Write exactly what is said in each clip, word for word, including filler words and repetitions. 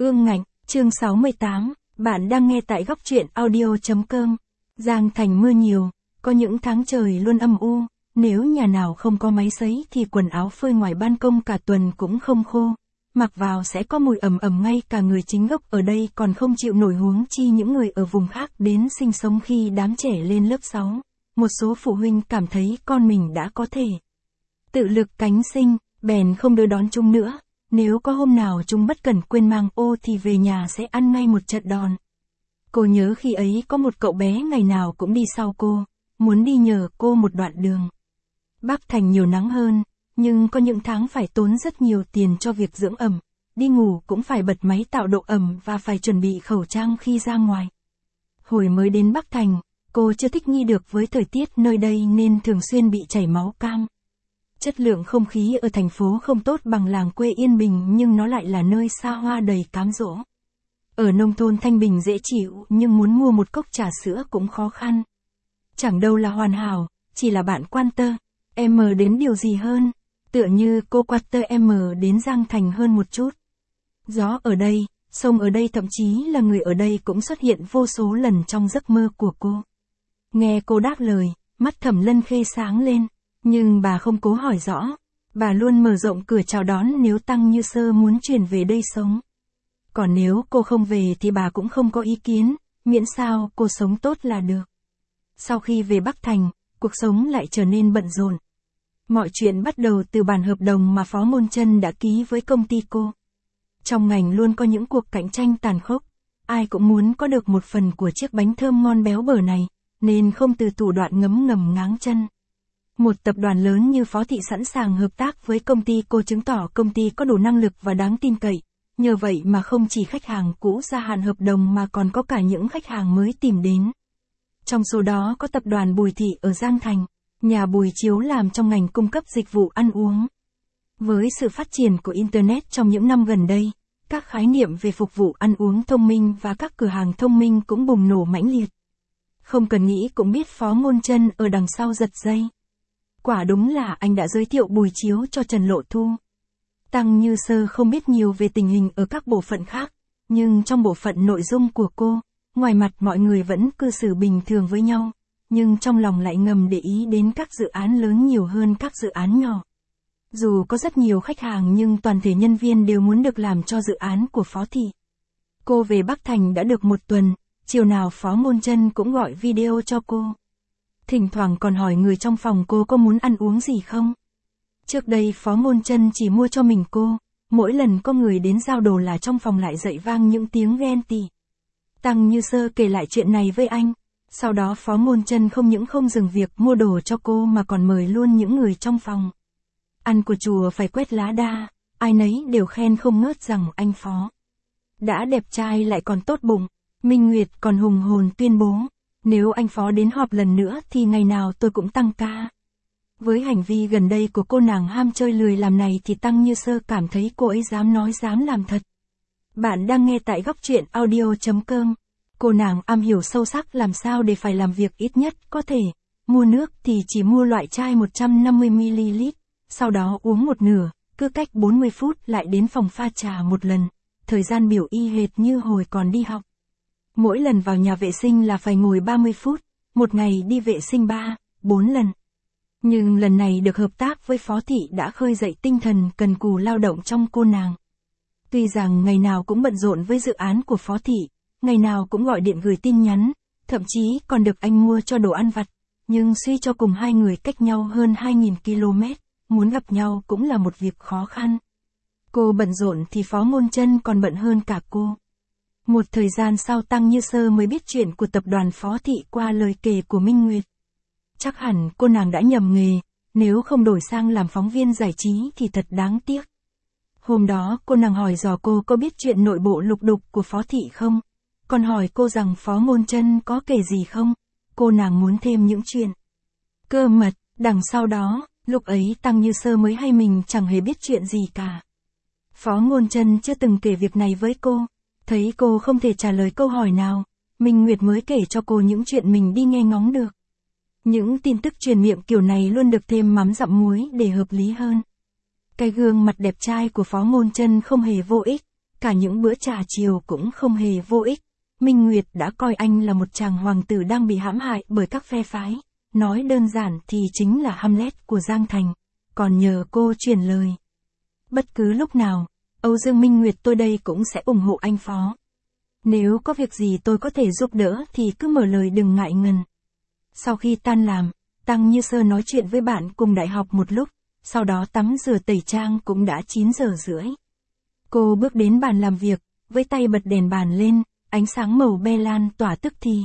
Ương Ngạnh, chương sáu mươi tám, bạn đang nghe tại góc truyện audio chấm com. Giang Thành mưa nhiều, có những tháng trời luôn âm u, nếu nhà nào không có máy sấy thì quần áo phơi ngoài ban công cả tuần cũng không khô. Mặc vào sẽ có mùi ẩm ẩm ngay cả người chính gốc ở đây còn không chịu nổi, huống chi những người ở vùng khác đến sinh sống khi đám trẻ lên lớp sáu. Một số phụ huynh cảm thấy con mình đã có thể tự lực cánh sinh, bèn không đưa đón chúng nữa. Nếu có hôm nào chúng bất cẩn quên mang ô thì về nhà sẽ ăn ngay một trận đòn. Cô nhớ khi ấy có một cậu bé ngày nào cũng đi sau cô, muốn đi nhờ cô một đoạn đường. Bắc Thành nhiều nắng hơn, nhưng có những tháng phải tốn rất nhiều tiền cho việc dưỡng ẩm. Đi ngủ cũng phải bật máy tạo độ ẩm và phải chuẩn bị khẩu trang khi ra ngoài. Hồi mới đến Bắc Thành, cô chưa thích nghi được với thời tiết nơi đây nên thường xuyên bị chảy máu cam. Chất lượng không khí ở thành phố không tốt bằng làng quê yên bình, nhưng nó lại là nơi xa hoa đầy cám dỗ. Ở nông thôn thanh bình dễ chịu, nhưng muốn mua một cốc trà sữa cũng khó khăn. Chẳng đâu là hoàn hảo, chỉ là bạn quan tơ, em đến điều gì hơn, tựa như cô quan tơ em đến Giang Thành hơn một chút. Gió ở đây, sông ở đây, thậm chí là người ở đây cũng xuất hiện vô số lần trong giấc mơ của cô. Nghe cô đáp lời, mắt Thẩm Lân Khê sáng lên. Nhưng bà không cố hỏi rõ, bà luôn mở rộng cửa chào đón nếu Tăng Như Sơ muốn chuyển về đây sống. Còn nếu cô không về thì bà cũng không có ý kiến, miễn sao cô sống tốt là được. Sau khi về Bắc Thành, cuộc sống lại trở nên bận rộn. Mọi chuyện bắt đầu từ bản hợp đồng mà Phó Môn Chân đã ký với công ty cô. Trong ngành luôn có những cuộc cạnh tranh tàn khốc, ai cũng muốn có được một phần của chiếc bánh thơm ngon béo bở này, nên không từ thủ đoạn ngấm ngầm ngáng chân. Một tập đoàn lớn như Phó Thị sẵn sàng hợp tác với công ty cô, chứng tỏ công ty có đủ năng lực và đáng tin cậy. Nhờ vậy mà không chỉ khách hàng cũ gia hạn hợp đồng mà còn có cả những khách hàng mới tìm đến. Trong số đó có tập đoàn Bùi Thị ở Giang Thành, nhà Bùi Chiếu làm trong ngành cung cấp dịch vụ ăn uống. Với sự phát triển của Internet trong những năm gần đây, các khái niệm về phục vụ ăn uống thông minh và các cửa hàng thông minh cũng bùng nổ mãnh liệt. Không cần nghĩ cũng biết Phó Môn Chân ở đằng sau giật dây. Quả đúng là anh đã giới thiệu Bùi Chiếu cho Trần Lộ Thu. Tăng Như Sơ không biết nhiều về tình hình ở các bộ phận khác, nhưng trong bộ phận nội dung của cô, ngoài mặt mọi người vẫn cư xử bình thường với nhau, nhưng trong lòng lại ngầm để ý đến các dự án lớn nhiều hơn các dự án nhỏ. Dù có rất nhiều khách hàng nhưng toàn thể nhân viên đều muốn được làm cho dự án của Phó Thị. Cô về Bắc Thành đã được một tuần, chiều nào Phó Môn Chân cũng gọi video cho cô. Thỉnh thoảng còn hỏi người trong phòng cô có muốn ăn uống gì không. Trước đây Phó Môn Chân chỉ mua cho mình cô, mỗi lần có người đến giao đồ là trong phòng lại dậy vang những tiếng ghen tị. Tăng Như Sơ kể lại chuyện này với anh, sau đó Phó Môn Chân không những không dừng việc mua đồ cho cô mà còn mời luôn những người trong phòng. Ăn của chùa phải quét lá đa, ai nấy đều khen không ngớt rằng anh Phó đã đẹp trai lại còn tốt bụng. Minh Nguyệt còn hùng hồn tuyên bố, nếu anh Phó đến họp lần nữa thì ngày nào tôi cũng tăng ca. Với hành vi gần đây của cô nàng ham chơi lười làm này thì Tăng Như Sơ cảm thấy cô ấy dám nói dám làm thật. Bạn đang nghe tại góc truyện audio chấm com. Cô nàng am hiểu sâu sắc làm sao để phải làm việc ít nhất có thể. Mua nước thì chỉ mua loại chai một trăm năm mươi mi li lít, sau đó uống một nửa, cứ cách bốn mươi phút lại đến phòng pha trà một lần. Thời gian biểu y hệt như hồi còn đi học. Mỗi lần vào nhà vệ sinh là phải ngồi ba mươi phút, một ngày đi vệ sinh ba, bốn lần. Nhưng lần này được hợp tác với Phó Thị đã khơi dậy tinh thần cần cù lao động trong cô nàng. Tuy rằng ngày nào cũng bận rộn với dự án của Phó Thị, ngày nào cũng gọi điện gửi tin nhắn, thậm chí còn được anh mua cho đồ ăn vặt, nhưng suy cho cùng hai người cách nhau hơn hai nghìn ki lô mét, muốn gặp nhau cũng là một việc khó khăn. Cô bận rộn thì Phó Môn Chân còn bận hơn cả cô. Một thời gian sau Tăng Như Sơ mới biết chuyện của tập đoàn Phó Thị qua lời kể của Minh Nguyệt. Chắc hẳn cô nàng đã nhầm nghề, nếu không đổi sang làm phóng viên giải trí thì thật đáng tiếc. Hôm đó cô nàng hỏi dò cô có biết chuyện nội bộ lục đục của Phó Thị không, còn hỏi cô rằng Phó Môn Chân có kể gì không, cô nàng muốn thêm những chuyện cơ mật. Đằng sau đó, lúc ấy Tăng Như Sơ mới hay mình chẳng hề biết chuyện gì cả. Phó Môn Chân chưa từng kể việc này với cô. Thấy cô không thể trả lời câu hỏi nào, Minh Nguyệt mới kể cho cô những chuyện mình đi nghe ngóng được. Những tin tức truyền miệng kiểu này luôn được thêm mắm dặm muối để hợp lý hơn. Cái gương mặt đẹp trai của Phó Môn Chân không hề vô ích, cả những bữa trà chiều cũng không hề vô ích. Minh Nguyệt đã coi anh là một chàng hoàng tử đang bị hãm hại bởi các phe phái, nói đơn giản thì chính là Hamlet của Giang Thành, còn nhờ cô truyền lời. Bất cứ lúc nào, Âu Dương Minh Nguyệt tôi đây cũng sẽ ủng hộ anh Phó. Nếu có việc gì tôi có thể giúp đỡ thì cứ mở lời đừng ngại ngần. Sau khi tan làm, Tăng Như Sơ nói chuyện với bạn cùng đại học một lúc, sau đó tắm rửa tẩy trang cũng đã chín giờ rưỡi. Cô bước đến bàn làm việc, với tay bật đèn bàn lên, ánh sáng màu be lan tỏa tức thì.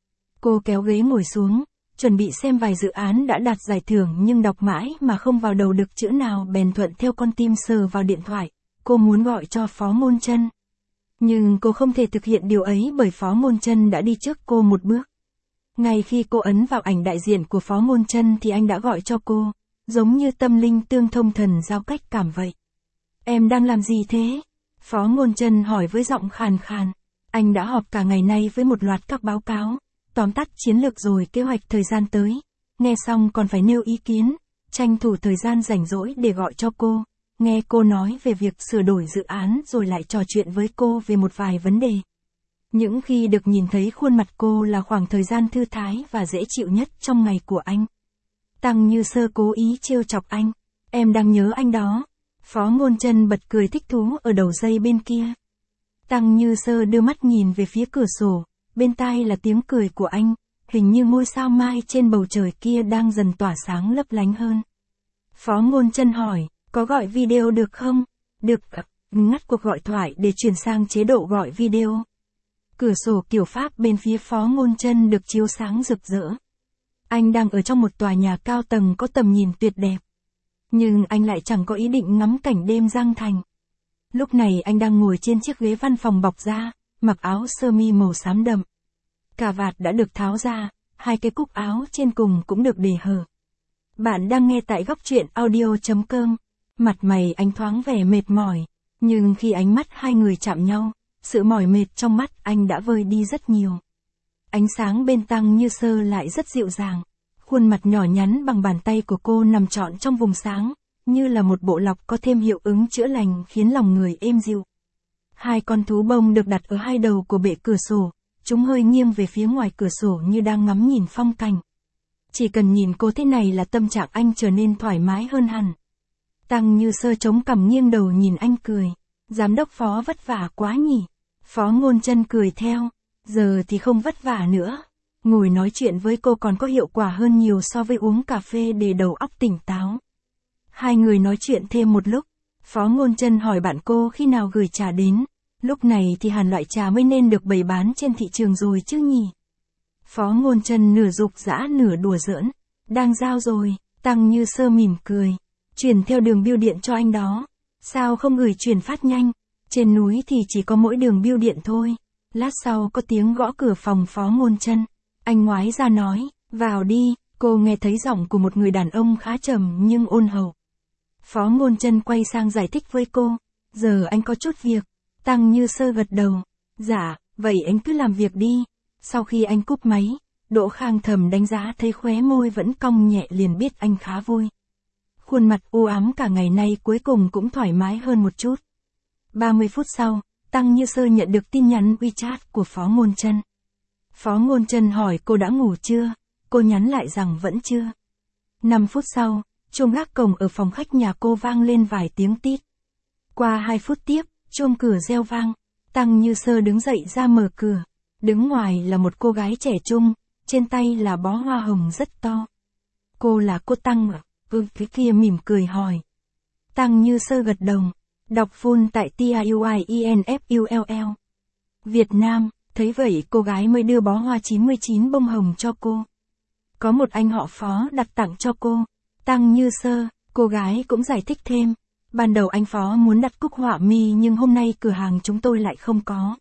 Cô kéo ghế ngồi xuống, chuẩn bị xem vài dự án đã đạt giải thưởng nhưng đọc mãi mà không vào đầu được chữ nào bèn thuận theo con tim sờ vào điện thoại. Cô muốn gọi cho Phó Ngôn Chân. Nhưng cô không thể thực hiện điều ấy bởi Phó Ngôn Chân đã đi trước cô một bước. Ngay khi cô ấn vào ảnh đại diện của Phó Ngôn Chân thì anh đã gọi cho cô, giống như tâm linh tương thông thần giao cách cảm vậy. Em đang làm gì thế? Phó Ngôn Chân hỏi với giọng khàn khàn. Anh đã họp cả ngày nay với một loạt các báo cáo, tóm tắt chiến lược rồi kế hoạch thời gian tới. Nghe xong còn phải nêu ý kiến, tranh thủ thời gian rảnh rỗi để gọi cho cô. Nghe cô nói về việc sửa đổi dự án rồi lại trò chuyện với cô về một vài vấn đề. Những khi được nhìn thấy khuôn mặt cô là khoảng thời gian thư thái và dễ chịu nhất trong ngày của anh. Tăng Như Sơ cố ý trêu chọc anh. Em đang nhớ anh đó. Phó Ngôn Chân bật cười thích thú ở đầu dây bên kia. Tăng Như Sơ đưa mắt nhìn về phía cửa sổ, bên tai là tiếng cười của anh, hình như ngôi sao mai trên bầu trời kia đang dần tỏa sáng lấp lánh hơn. Phó Ngôn Chân hỏi, có gọi video được không? Được, ngắt cuộc gọi thoại để chuyển sang chế độ gọi video. Cửa sổ kiểu Pháp bên phía Phó Ngôn Chân được chiếu sáng rực rỡ. Anh đang ở trong một tòa nhà cao tầng có tầm nhìn tuyệt đẹp. Nhưng anh lại chẳng có ý định ngắm cảnh đêm Giang Thành. Lúc này anh đang ngồi trên chiếc ghế văn phòng bọc da, mặc áo sơ mi màu xám đậm. Cà vạt đã được tháo ra, hai cái cúc áo trên cùng cũng được để hở. Bạn đang nghe tại góc truyện audio chấm com. Mặt mày anh thoáng vẻ mệt mỏi, nhưng khi ánh mắt hai người chạm nhau, sự mỏi mệt trong mắt anh đã vơi đi rất nhiều. Ánh sáng bên Tăng Như Sơ lại rất dịu dàng. Khuôn mặt nhỏ nhắn bằng bàn tay của cô nằm trọn trong vùng sáng, như là một bộ lọc có thêm hiệu ứng chữa lành khiến lòng người êm dịu. Hai con thú bông được đặt ở hai đầu của bệ cửa sổ, chúng hơi nghiêng về phía ngoài cửa sổ như đang ngắm nhìn phong cảnh. Chỉ cần nhìn cô thế này là tâm trạng anh trở nên thoải mái hơn hẳn. Tăng Như Sơ chống cằm nghiêng đầu nhìn anh cười. Giám đốc Phó vất vả quá nhỉ? Phó Ngôn Chân cười theo. Giờ thì không vất vả nữa. Ngồi nói chuyện với cô còn có hiệu quả hơn nhiều so với uống cà phê để đầu óc tỉnh táo. Hai người nói chuyện thêm một lúc. Phó Ngôn Chân hỏi bạn cô khi nào gửi trà đến. Lúc này thì hẳn loại trà mới nên được bày bán trên thị trường rồi chứ nhỉ? Phó Ngôn Chân nửa dục dã nửa đùa giỡn. Đang giao rồi. Tăng Như Sơ mỉm cười. Chuyển theo đường bưu điện cho anh đó. Sao không gửi chuyển phát nhanh? Trên núi thì chỉ có mỗi đường bưu điện thôi. Lát sau có tiếng gõ cửa phòng Phó Ngôn Chân. Anh ngoái ra nói, vào đi. Cô nghe thấy giọng của một người đàn ông khá trầm nhưng ôn hậu. Phó Ngôn Chân quay sang giải thích với cô. Giờ anh có chút việc. Tăng Như Sơ gật đầu. Dạ, vậy anh cứ làm việc đi. Sau khi anh cúp máy, Đỗ Khang thầm đánh giá thấy khóe môi vẫn cong nhẹ liền biết anh khá vui. Khuôn mặt u ám cả ngày nay cuối cùng cũng thoải mái hơn một chút. ba mươi phút sau, Tăng Như Sơ nhận được tin nhắn WeChat của Phó Ngôn Chân. Phó Ngôn Chân hỏi cô đã ngủ chưa, cô nhắn lại rằng vẫn chưa. năm phút sau, chuông gác cổng ở phòng khách nhà cô vang lên vài tiếng tít. Qua hai phút tiếp, chuông cửa reo vang, Tăng Như Sơ đứng dậy ra mở cửa. Đứng ngoài là một cô gái trẻ trung, trên tay là bó hoa hồng rất to. Cô là cô Tăng à? Ừ, cái kia mỉm cười hỏi. Tăng Như Sơ gật đầu. Đọc full tại T I U I E N F U L L. Việt Nam, thấy vậy cô gái mới đưa bó hoa chín mươi chín bông hồng cho cô. Có một anh họ Phó đặt tặng cho cô. Tăng Như Sơ, cô gái cũng giải thích thêm. Ban đầu anh Phó muốn đặt cúc họa mi nhưng hôm nay cửa hàng chúng tôi lại không có.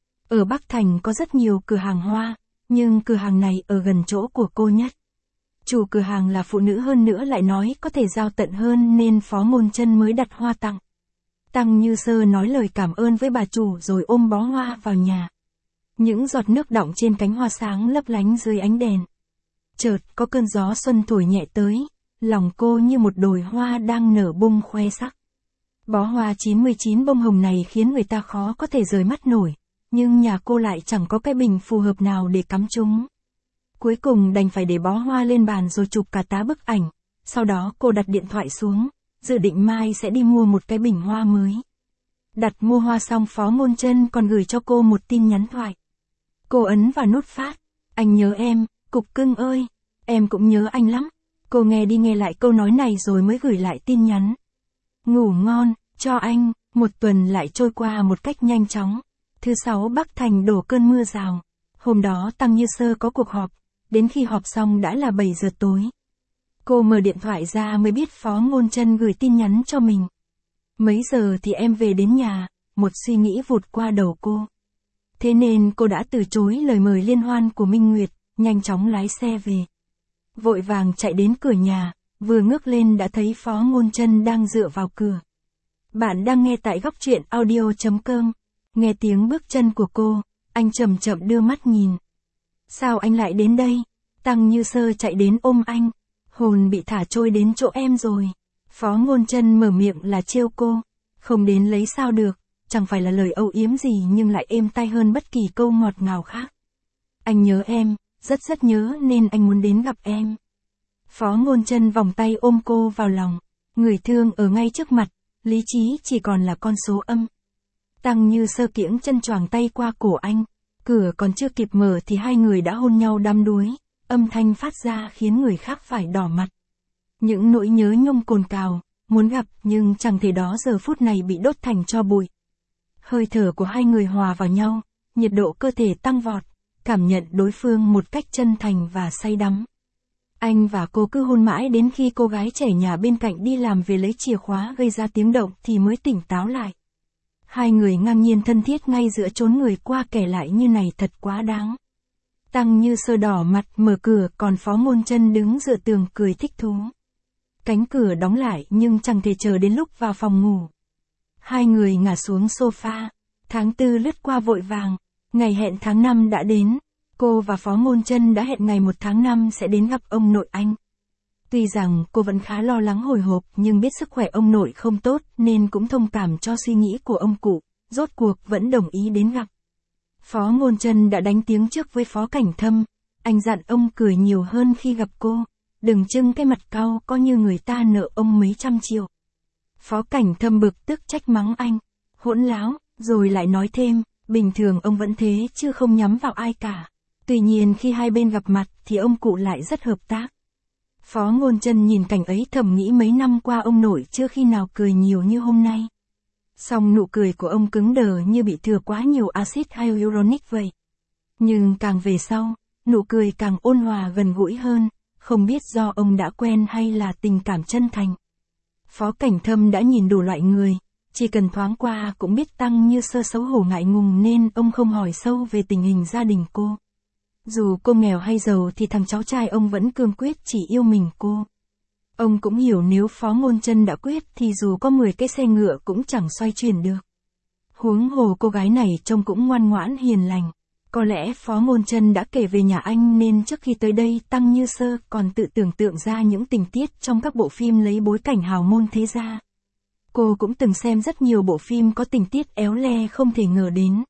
Ở Bắc Thành có rất nhiều cửa hàng hoa, nhưng cửa hàng này ở gần chỗ của cô nhất. Chủ cửa hàng là phụ nữ hơn nữa lại nói có thể giao tận hơn nên Phó Ngôn Chân mới đặt hoa tặng. Tăng Như Sơ nói lời cảm ơn với bà chủ rồi ôm bó hoa vào nhà. Những giọt nước đọng trên cánh hoa sáng lấp lánh dưới ánh đèn. Chợt có cơn gió xuân thổi nhẹ tới, lòng cô như một đồi hoa đang nở bung khoe sắc. Bó hoa chín mươi chín bông hồng này khiến người ta khó có thể rời mắt nổi, nhưng nhà cô lại chẳng có cái bình phù hợp nào để cắm chúng. Cuối cùng đành phải để bó hoa lên bàn rồi chụp cả tá bức ảnh, sau đó cô đặt điện thoại xuống, dự định mai sẽ đi mua một cái bình hoa mới. Đặt mua hoa xong Phó Ngôn Trân còn gửi cho cô một tin nhắn thoại. Cô ấn vào nút phát, anh nhớ em, cục cưng ơi, em cũng nhớ anh lắm. Cô nghe đi nghe lại câu nói này rồi mới gửi lại tin nhắn. Ngủ ngon, cho anh. Một tuần lại trôi qua một cách nhanh chóng. Thứ sáu Bắc Thành đổ cơn mưa rào. Hôm đó Tăng Như Sơ có cuộc họp, đến khi họp xong đã là bảy giờ tối. Cô mở điện thoại ra mới biết Phó Ngôn Trân gửi tin nhắn cho mình. Mấy giờ thì em về đến nhà, một suy nghĩ vụt qua đầu cô. Thế nên cô đã từ chối lời mời liên hoan của Minh Nguyệt, nhanh chóng lái xe về. Vội vàng chạy đến cửa nhà, vừa ngước lên đã thấy Phó Ngôn Trân đang dựa vào cửa. Bạn đang nghe tại góc truyện audio chấm com. Nghe tiếng bước chân của cô, anh chậm chậm đưa mắt nhìn. Sao anh lại đến đây? Tăng Như Sơ chạy đến ôm anh. Hồn bị thả trôi đến chỗ em rồi. Phó Ngôn Trân mở miệng là trêu cô. Không đến lấy sao được, chẳng phải là lời âu yếm gì nhưng lại êm tai hơn bất kỳ câu ngọt ngào khác. Anh nhớ em, rất rất nhớ nên anh muốn đến gặp em. Phó Ngôn Trân vòng tay ôm cô vào lòng. Người thương ở ngay trước mặt, lý trí chỉ còn là con số âm. Tăng Như Sơ kiễng chân choàng tay qua cổ anh. Cửa còn chưa kịp mở thì hai người đã hôn nhau đắm đuối. Âm thanh phát ra khiến người khác phải đỏ mặt. Những nỗi nhớ nhung cồn cào, muốn gặp nhưng chẳng thể đó giờ phút này bị đốt thành tro bụi. Hơi thở của hai người hòa vào nhau, nhiệt độ cơ thể tăng vọt, cảm nhận đối phương một cách chân thành và say đắm. Anh và cô cứ hôn mãi đến khi cô gái trẻ nhà bên cạnh đi làm về lấy chìa khóa gây ra tiếng động thì mới tỉnh táo lại. Hai người ngang nhiên thân thiết ngay giữa chốn người qua kẻ lại như này thật quá đáng. Tăng Như Sơ đỏ mặt mở cửa còn Phó Ngôn Trân đứng dựa tường cười thích thú. Cánh cửa đóng lại nhưng chẳng thể chờ đến lúc vào phòng ngủ. Hai người ngả xuống sofa. Tháng tư lướt qua vội vàng. Ngày hẹn tháng năm đã đến. Cô và Phó Ngôn Trân đã hẹn ngày một tháng năm sẽ đến gặp ông nội anh. Tuy rằng cô vẫn khá lo lắng hồi hộp nhưng biết sức khỏe ông nội không tốt nên cũng thông cảm cho suy nghĩ của ông cụ, rốt cuộc vẫn đồng ý đến gặp. Phó Ngôn Trân đã đánh tiếng trước với Phó Cảnh Thâm, anh dặn ông cười nhiều hơn khi gặp cô, đừng trưng cái mặt cau có như người ta nợ ông mấy trăm triệu. Phó Cảnh Thâm bực tức trách mắng anh, hỗn láo, rồi lại nói thêm, bình thường ông vẫn thế chứ không nhắm vào ai cả. Tuy nhiên khi hai bên gặp mặt thì ông cụ lại rất hợp tác. Phó Ngôn Trân nhìn cảnh ấy thầm nghĩ mấy năm qua ông nội chưa khi nào cười nhiều như hôm nay. Song nụ cười của ông cứng đờ như bị thừa quá nhiều axit hyaluronic vậy. Nhưng càng về sau, nụ cười càng ôn hòa gần gũi hơn, không biết do ông đã quen hay là tình cảm chân thành. Phó Cảnh Thâm đã nhìn đủ loại người, chỉ cần thoáng qua cũng biết Tăng Như Sơ xấu hổ ngại ngùng nên ông không hỏi sâu về tình hình gia đình cô. Dù cô nghèo hay giàu thì thằng cháu trai ông vẫn cương quyết chỉ yêu mình cô. Ông cũng hiểu nếu Phó Ngôn Trân đã quyết thì dù có mười cái xe ngựa cũng chẳng xoay chuyển được. Huống hồ cô gái này trông cũng ngoan ngoãn hiền lành. Có lẽ Phó Ngôn Trân đã kể về nhà anh nên trước khi tới đây Tăng Như Sơ còn tự tưởng tượng ra những tình tiết trong các bộ phim lấy bối cảnh hào môn thế gia. Cô cũng từng xem rất nhiều bộ phim có tình tiết éo le không thể ngờ đến.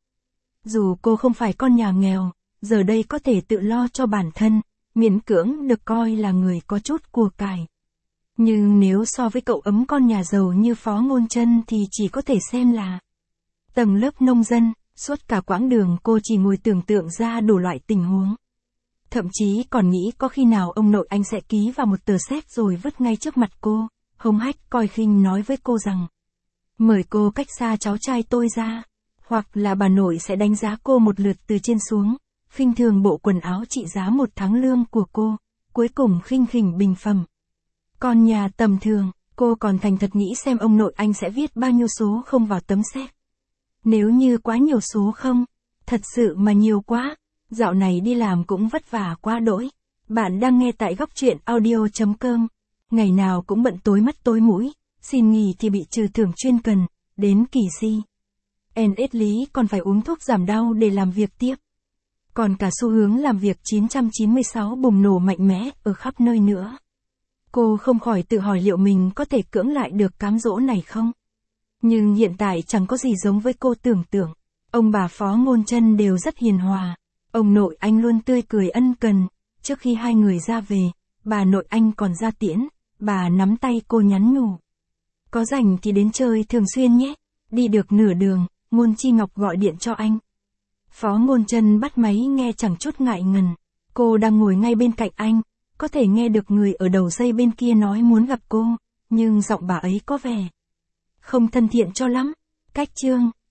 Dù cô không phải con nhà nghèo, giờ đây có thể tự lo cho bản thân, miễn cưỡng được coi là người có chút của cải. Nhưng nếu so với cậu ấm con nhà giàu như Phó Ngôn Trân thì chỉ có thể xem là tầng lớp nông dân, suốt cả quãng đường cô chỉ ngồi tưởng tượng ra đủ loại tình huống. Thậm chí còn nghĩ có khi nào ông nội anh sẽ ký vào một tờ séc rồi vứt ngay trước mặt cô, hống hách coi khinh nói với cô rằng mời cô cách xa cháu trai tôi ra, hoặc là bà nội sẽ đánh giá cô một lượt từ trên xuống, khinh thường bộ quần áo trị giá một tháng lương của cô, cuối cùng khinh khỉnh bình phẩm. Con nhà tầm thường, cô còn thành thật nghĩ xem ông nội anh sẽ viết bao nhiêu số không vào tấm séc. Nếu như quá nhiều số không, thật sự mà nhiều quá, dạo này đi làm cũng vất vả quá đỗi. Bạn đang nghe tại góc truyện audio chấm com. Ngày nào cũng bận tối mắt tối mũi, xin nghỉ thì bị trừ thưởng chuyên cần, đến kỳ si. en ét lý còn phải uống thuốc giảm đau để làm việc tiếp. Còn cả xu hướng làm việc chín trăm chín mươi sáu bùng nổ mạnh mẽ ở khắp nơi nữa. Cô không khỏi tự hỏi liệu mình có thể cưỡng lại được cám dỗ này không? Nhưng hiện tại chẳng có gì giống với cô tưởng tượng. Ông bà Phó Ngôn Trân đều rất hiền hòa. Ông nội anh luôn tươi cười ân cần. Trước khi hai người ra về, bà nội anh còn ra tiễn, bà nắm tay cô nhắn nhủ. Có rảnh thì đến chơi thường xuyên nhé. Đi được nửa đường, Ngôn Chi Ngọc gọi điện cho anh. Phó Ngôn Trân bắt máy nghe chẳng chút ngại ngần. Cô đang ngồi ngay bên cạnh anh, có thể nghe được người ở đầu dây bên kia nói muốn gặp cô, nhưng giọng bà ấy có vẻ không thân thiện cho lắm. Cách chương